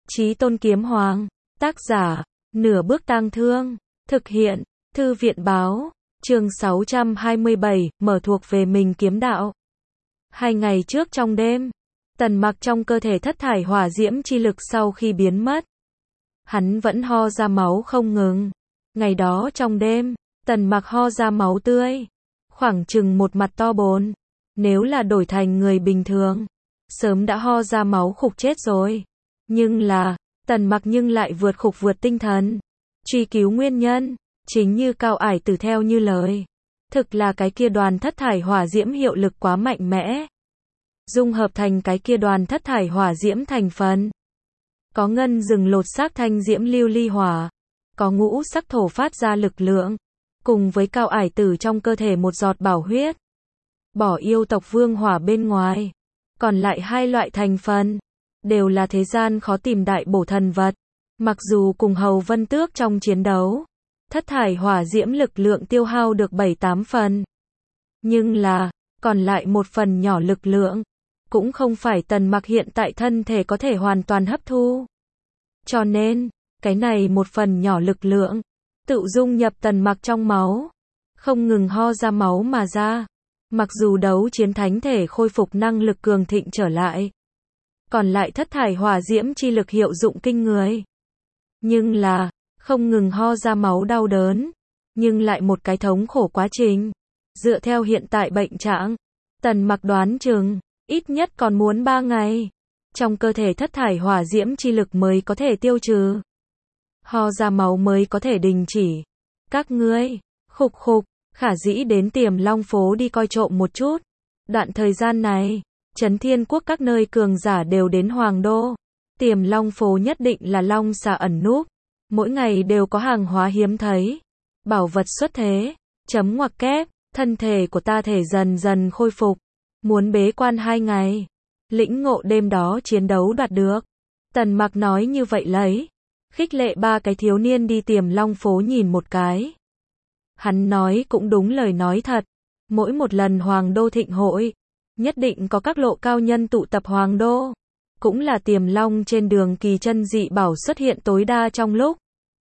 Chí Tôn Kiếm Hoàng. Tác giả, Nửa Bước Tang Thương. Thực hiện, Thư viện báo. Chương 627, mở thuộc về mình kiếm đạo. 2 ngày trước trong đêm, Tần Mặc trong cơ thể thất thải hỏa diễm chi lực sau khi biến mất, hắn vẫn ho ra máu không ngừng. Ngày đó trong đêm, Tần Mặc ho ra máu tươi, khoảng chừng một mặt to bồn. Nếu là đổi thành người bình thường, sớm đã ho ra máu khục chết rồi. Nhưng là, Tần Mặc nhưng lại vượt khục vượt tinh thần, truy cứu nguyên nhân, chính như Cao Ải Tử theo như lời. Thực là cái kia đoàn thất thải hỏa diễm hiệu lực quá mạnh mẽ, dung hợp thành cái kia đoàn thất thải hỏa diễm thành phần. Có ngân rừng lột xác thanh diễm lưu ly hỏa, có ngũ sắc thổ phát ra lực lượng, cùng với Cao Ải Tử trong cơ thể một giọt bảo huyết. Bỏ yêu tộc vương hỏa bên ngoài, còn lại 2 loại thành phần, đều là thế gian khó tìm đại bổ thần vật. Mặc dù cùng Hầu Vân Tước trong chiến đấu, thất thải hỏa diễm lực lượng tiêu hao được 7-8 phần. Nhưng là, còn lại một phần nhỏ lực lượng, cũng không phải Tần Mặc hiện tại thân thể có thể hoàn toàn hấp thu. Cho nên, cái này một phần nhỏ lực lượng, tự dung nhập Tần Mặc trong máu, không ngừng ho ra máu mà ra. Mặc dù đấu chiến thánh thể khôi phục năng lực cường thịnh trở lại, còn lại thất thải hỏa diễm chi lực hiệu dụng kinh người. Nhưng là, không ngừng ho ra máu đau đớn, nhưng lại một cái thống khổ quá trình. Dựa theo hiện tại bệnh trạng, Tần Mặc đoán chừng, ít nhất còn muốn 3 ngày, trong cơ thể thất thải hỏa diễm chi lực mới có thể tiêu trừ, ho ra máu mới có thể đình chỉ. Các ngươi, khục khục, khả dĩ đến Tiềm Long phố đi coi trộm một chút. Đoạn thời gian này, Trấn Thiên Quốc các nơi cường giả đều đến Hoàng Đô. Tiềm Long phố nhất định là long xà ẩn núp, mỗi ngày đều có hàng hóa hiếm thấy, bảo vật xuất thế. Chấm ngoặc kép, thân thể của ta thể dần dần khôi phục, muốn bế quan 2 ngày, lĩnh ngộ đêm đó chiến đấu đoạt được. Tần Mặc nói như vậy lấy, khích lệ 3 cái thiếu niên đi Tiềm Long phố nhìn một cái. Hắn nói cũng đúng lời nói thật, mỗi một lần Hoàng Đô thịnh hội, nhất định có các lộ cao nhân tụ tập Hoàng Đô, cũng là Tiềm Long trên đường kỳ chân dị bảo xuất hiện tối đa trong lúc.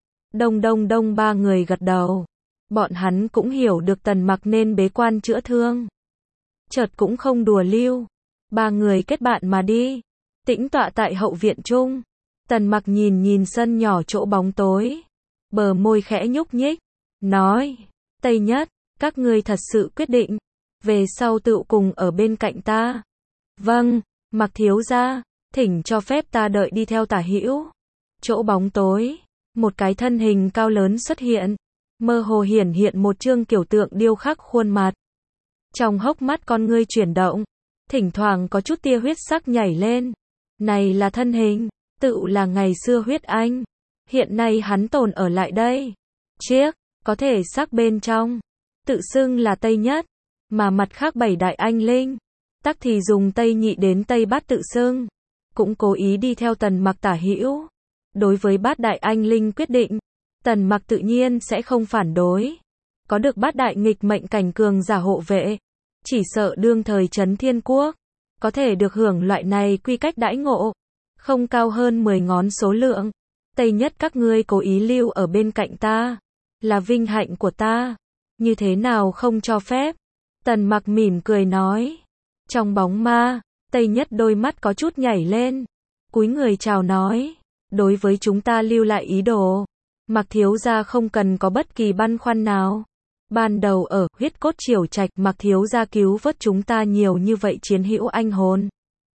Đông 3 người gật đầu, bọn hắn cũng hiểu được Tần Mặc nên bế quan chữa thương. Chợt cũng không đùa lưu, 3 người kết bạn mà đi, tĩnh tọa tại hậu viện chung. Tần Mặc nhìn sân nhỏ chỗ bóng tối, bờ môi khẽ nhúc nhích, nói, Tây Nhất, các ngươi thật sự quyết định, về sau tự cùng ở bên cạnh ta. Vâng, Mặc thiếu gia, thỉnh cho phép ta đợi đi theo tả hữu. Chỗ bóng tối, một cái thân hình cao lớn xuất hiện, mơ hồ hiển hiện một chương kiểu tượng điêu khắc khuôn mặt. Trong hốc mắt con ngươi chuyển động, thỉnh thoảng có chút tia huyết sắc nhảy lên. Này là thân hình, tự là ngày xưa huyết anh. Hiện nay hắn tồn ở lại đây. Chiếc, có thể sắc bên trong, tự xưng là Tây Nhất, mà mặt khác 7 đại anh linh, tắc thì dùng Tây Nhị đến Tây Bát tự xưng, cũng cố ý đi theo Tần Mặc tả hữu. Đối với 8 đại anh linh quyết định, Tần Mặc tự nhiên sẽ không phản đối. Có được 8 đại nghịch mệnh cảnh cường giả hộ vệ, chỉ sợ đương thời Trấn Thiên Quốc có thể được hưởng loại này quy cách đãi ngộ, không cao hơn 10 ngón số lượng. Tây Nhất các ngươi cố ý lưu ở bên cạnh ta, là vinh hạnh của ta, như thế nào không cho phép? Tần Mặc mỉm cười nói. Trong bóng ma, Tây Nhất đôi mắt có chút nhảy lên, cúi người chào nói, đối với chúng ta lưu lại ý đồ, Mặc thiếu gia không cần có bất kỳ băn khoăn nào. Ban đầu ở Huyết Cốt Triều Trạch, Mặc thiếu gia cứu vớt chúng ta nhiều như vậy chiến hữu anh hồn,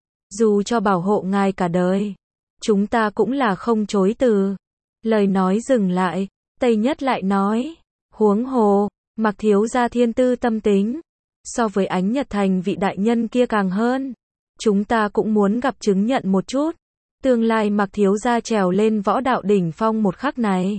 dù cho bảo hộ ngài cả đời, chúng ta cũng là không chối từ. Lời nói dừng lại, Tây Nhất lại nói, huống hồ, Mặc thiếu gia thiên tư tâm tính, so với Ánh Nhật Thành vị đại nhân kia càng hơn. Chúng ta cũng muốn gặp chứng nhận một chút, tương lai Mặc thiếu gia trèo lên võ đạo đỉnh phong một khắc này.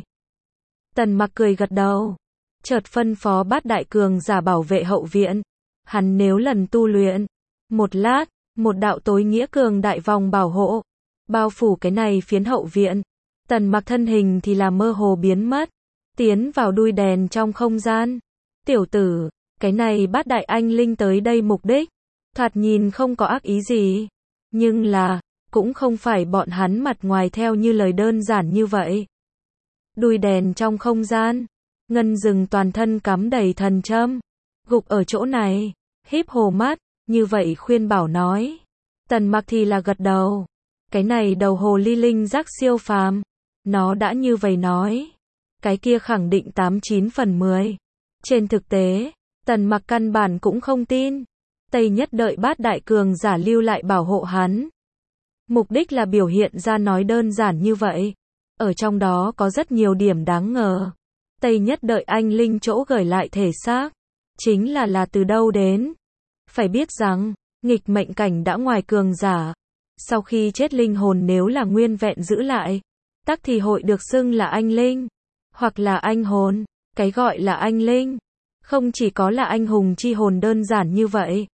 Tần Mặc cười gật đầu, chợt phân phó 8 đại cường giả bảo vệ hậu viện. Hắn nếu lần tu luyện, một lát, một đạo tối nghĩa cường đại vòng bảo hộ, bao phủ cái này phiến hậu viện. Tần Mặc thân hình thì là mơ hồ biến mất, tiến vào đuôi đèn trong không gian. Tiểu tử, cái này 8 đại anh linh tới đây mục đích, thoạt nhìn không có ác ý gì. Nhưng là, cũng không phải bọn hắn mặt ngoài theo như lời đơn giản như vậy. Đuôi đèn trong không gian, Ngân Dừng toàn thân cắm đầy thần châm, gục ở chỗ này, híp hồ mắt, như vậy khuyên bảo nói. Tần Mặc thì là gật đầu. Cái này đầu hồ ly linh giác siêu phàm, nó đã như vậy nói, cái kia khẳng định 89 phần 10. Trên thực tế, Tần Mặc căn bản cũng không tin. Tây Nhất đợi Bát đại cường giả lưu lại bảo hộ hắn. Mục đích là biểu hiện ra nói đơn giản như vậy. Ở trong đó có rất nhiều điểm đáng ngờ. Tây Nhất đợi anh linh chỗ gửi lại thể xác, chính là từ đâu đến. Phải biết rằng, nghịch mệnh cảnh đã ngoài cường giả. Sau khi chết linh hồn nếu là nguyên vẹn giữ lại, tắc thì hội được xưng là anh linh, hoặc là anh hồn. Cái gọi là anh linh, không chỉ có là anh hùng chi hồn đơn giản như vậy,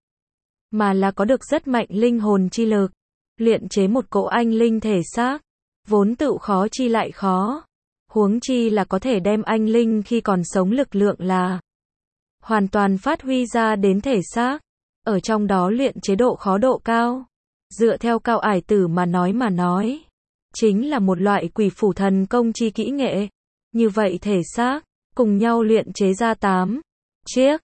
mà là có được rất mạnh linh hồn chi lực. Luyện chế một cỗ anh linh thể xác, vốn tự khó chi lại khó. Huống chi là có thể đem anh linh khi còn sống lực lượng là hoàn toàn phát huy ra đến thể xác. Ở trong đó luyện chế độ khó độ cao. Dựa theo Cao Ải Tử mà nói, chính là một loại quỷ phủ thần công chi kỹ nghệ. Như vậy thể xác, cùng nhau luyện chế ra 8 chiếc,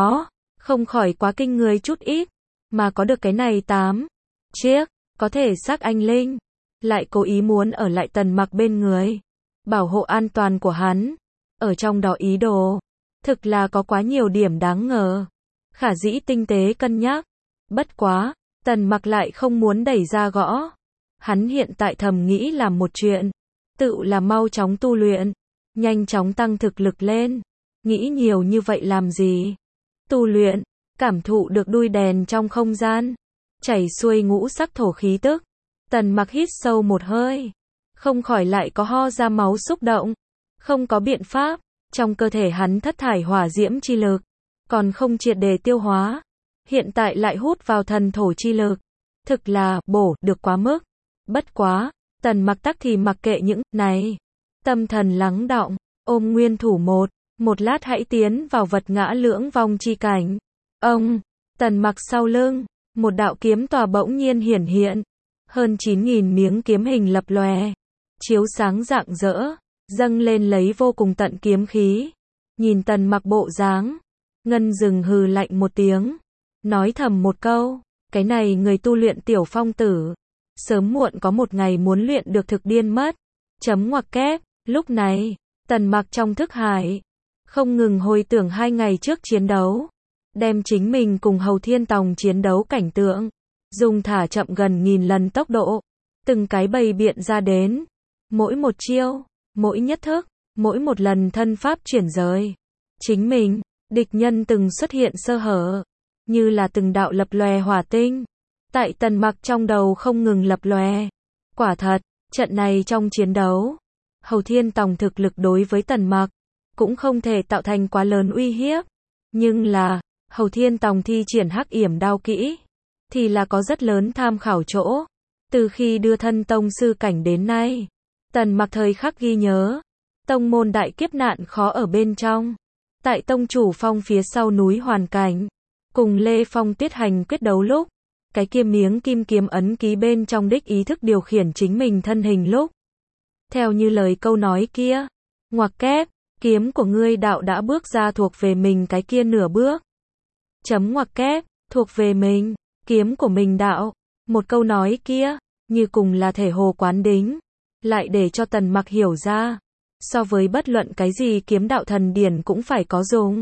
không khỏi quá kinh người chút ít, mà có được cái này 8 chiếc, có thể xác anh linh, lại cố ý muốn ở lại Tần Mặc bên người, bảo hộ an toàn của hắn. Ở trong đó ý đồ, thực là có quá nhiều điểm đáng ngờ. Khả dĩ tinh tế cân nhắc, bất quá, Tần Mặc lại không muốn đẩy ra gõ. Hắn hiện tại thầm nghĩ làm một chuyện, tự là mau chóng tu luyện, nhanh chóng tăng thực lực lên. Nghĩ nhiều như vậy làm gì? Tu luyện, cảm thụ được đuôi đèn trong không gian, chảy xuôi ngũ sắc thổ khí tức. Tần Mặc hít sâu một hơi, không khỏi lại có ho ra máu xúc động. Không có biện pháp, trong cơ thể hắn thất thải hỏa diễm chi lực, còn không triệt để tiêu hóa. Hiện tại lại hút vào thần thổ chi lực. Thực là, bổ, được quá mức. Bất quá, Tần Mặc tắc thì mặc kệ những này. Tâm thần lắng đọng, ôm nguyên thủ một lát hãy tiến vào vật ngã lưỡng vong chi cảnh. Ông, Tần Mặc sau lưng, một đạo kiếm tòa bỗng nhiên hiển hiện. Hơn 9.000 miếng kiếm hình lập lòe, chiếu sáng rạng rỡ, dâng lên lấy vô cùng tận kiếm khí. Nhìn Tần Mặc bộ dáng, Ngân Dừng hừ lạnh một tiếng, nói thầm một câu, cái này người tu luyện tiểu phong tử, sớm muộn có một ngày muốn luyện được thực điên mất. Chấm ngoặc kép, lúc này, Tần Mặc trong thức hải, không ngừng hồi tưởng 2 ngày trước chiến đấu, đem chính mình cùng Hầu Thiên Tòng chiến đấu cảnh tượng, dùng thả chậm gần 1000 lần tốc độ, từng cái bày biện ra đến. Mỗi một chiêu, mỗi nhất thức, mỗi một lần thân pháp chuyển rời. Chính mình, địch nhân từng xuất hiện sơ hở, như là từng đạo lập lòe hỏa tinh. Tại Tần Mặc trong đầu không ngừng lập lòe. Quả thật, trận này trong chiến đấu, Hầu Thiên Tòng thực lực đối với Tần Mặc, cũng không thể tạo thành quá lớn uy hiếp. Nhưng là, Hầu Thiên Tòng thi triển hắc yểm đao kỹ, thì là có rất lớn tham khảo chỗ. Từ khi đưa thân tông sư cảnh đến nay, Tần Mặc thời khắc ghi nhớ, tông môn đại kiếp nạn khó ở bên trong. Tại tông chủ phong phía sau núi hoàn cảnh, cùng Lê Phong Tuyết hành quyết đấu lúc, cái kia miếng kim kiếm ấn ký bên trong đích ý thức điều khiển chính mình thân hình lúc. Theo như lời câu nói kia, ngoặc kép, kiếm của ngươi đạo đã bước ra thuộc về mình cái kia nửa bước. Chấm ngoặc kép, thuộc về mình, kiếm của mình đạo. Một câu nói kia, như cùng là thể hồ quán đính, lại để cho Tần Mặc hiểu ra, so với bất luận cái gì kiếm đạo thần điển cũng phải có dùng.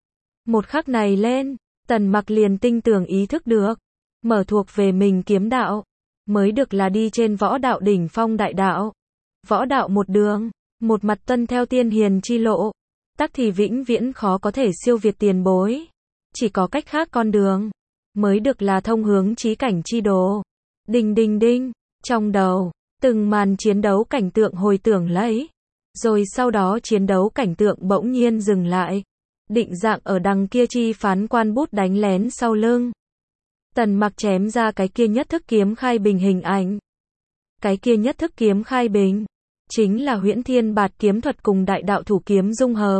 Một khắc này lên, Tần Mặc liền tinh tường ý thức được, mở thuộc về mình kiếm đạo, mới được là đi trên võ đạo đỉnh phong đại đạo. Võ đạo một đường, một mặt tuân theo tiên hiền chi lộ, tắc thì vĩnh viễn khó có thể siêu việt tiền bối. Chỉ có cách khác con đường, mới được là thông hướng chí cảnh chi đồ. Đinh đinh đinh, trong đầu, từng màn chiến đấu cảnh tượng hồi tưởng lấy. Rồi sau đó chiến đấu cảnh tượng bỗng nhiên dừng lại. Định dạng ở đằng kia chi phán quan bút đánh lén sau lưng. Tần Mặc chém ra cái kia nhất thức kiếm khai bình hình ảnh. Cái kia nhất thức kiếm khai bình, chính là Huyễn Thiên Bạt kiếm thuật cùng đại đạo thủ kiếm dung hợp.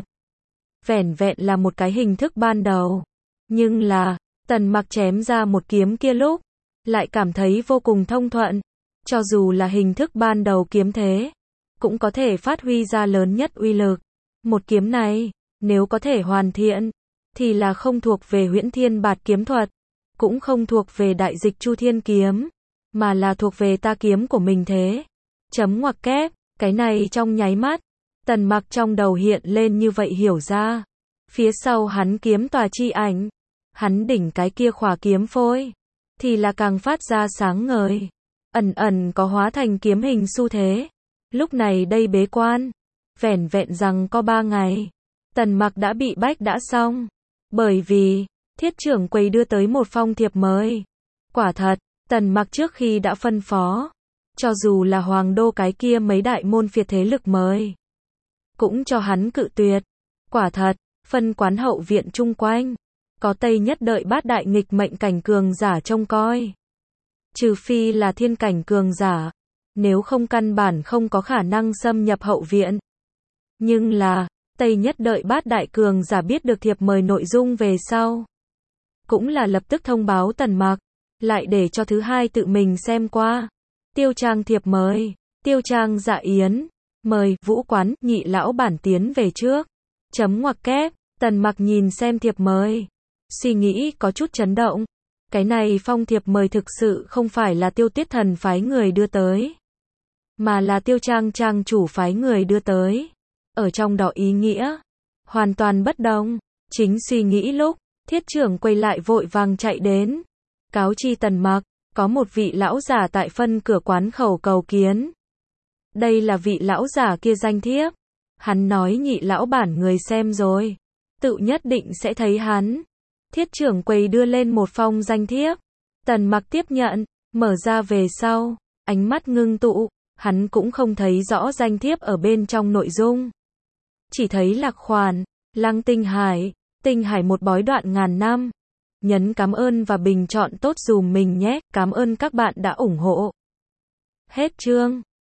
Vẻn vẹn là một cái hình thức ban đầu. Nhưng là, Tần Mặc chém ra một kiếm kia lúc, lại cảm thấy vô cùng thông thuận. Cho dù là hình thức ban đầu kiếm thế, cũng có thể phát huy ra lớn nhất uy lực. Một kiếm này, nếu có thể hoàn thiện, thì là không thuộc về Huyễn Thiên Bạt kiếm thuật, cũng không thuộc về Đại Dịch Chu Thiên kiếm, mà là thuộc về ta kiếm của mình thế. Chấm ngoặc kép, cái này trong nháy mắt, Tần Mặc trong đầu hiện lên như vậy hiểu ra. Phía sau hắn kiếm tòa chi ảnh, hắn đỉnh cái kia khỏa kiếm phôi, thì là càng phát ra sáng ngời, ẩn ẩn có hóa thành kiếm hình xu thế. Lúc này đây bế quan, vẻn vẹn rằng có 3 ngày, Tần Mặc đã bị bách đã xong, bởi vì Thiết trưởng quầy đưa tới một phong thiệp mời. Quả thật, Tần Mặc trước khi đã phân phó, cho dù là Hoàng Đô cái kia mấy đại môn phiệt thế lực mời, cũng cho hắn cự tuyệt. Quả thật, phân quán hậu viện chung quanh, có Tây Nhất đợi bát đại nghịch mệnh cảnh cường giả trông coi. Trừ phi là thiên cảnh cường giả, nếu không căn bản không có khả năng xâm nhập hậu viện. Nhưng là, Tây Nhất đợi bát đại cường giả biết được thiệp mời nội dung về sau, cũng là lập tức thông báo Tần Mặc, lại để cho thứ hai tự mình xem qua. Tiêu Trang thiệp mời, Tiêu Trang dạ yến, mời Vũ Quán, nhị lão bản tiến về trước. Chấm ngoặc kép, Tần Mặc nhìn xem thiệp mời, suy nghĩ có chút chấn động. Cái này phong thiệp mời thực sự không phải là Tiêu Tiết Thần phái người đưa tới, mà là Tiêu Trang trang chủ phái người đưa tới. Ở trong đó ý nghĩa hoàn toàn bất đồng. Chính suy nghĩ lúc, Thiết trưởng quay lại vội vàng chạy đến, cáo chi Tần Mặc, có một vị lão giả tại phân cửa quán khẩu cầu kiến. Đây là vị lão giả kia danh thiếp. Hắn nói nhị lão bản người xem rồi, tự nhất định sẽ thấy hắn. Thiết trưởng quầy đưa lên một phong danh thiếp. Tần Mặc tiếp nhận, mở ra về sau, ánh mắt ngưng tụ, hắn cũng không thấy rõ danh thiếp ở bên trong nội dung. Chỉ thấy lạc khoản, Lăng Tinh Hải một bói đoạn ngàn năm. Nhấn cảm ơn và bình chọn tốt dùm mình nhé, cảm ơn các bạn đã ủng hộ. Hết chương.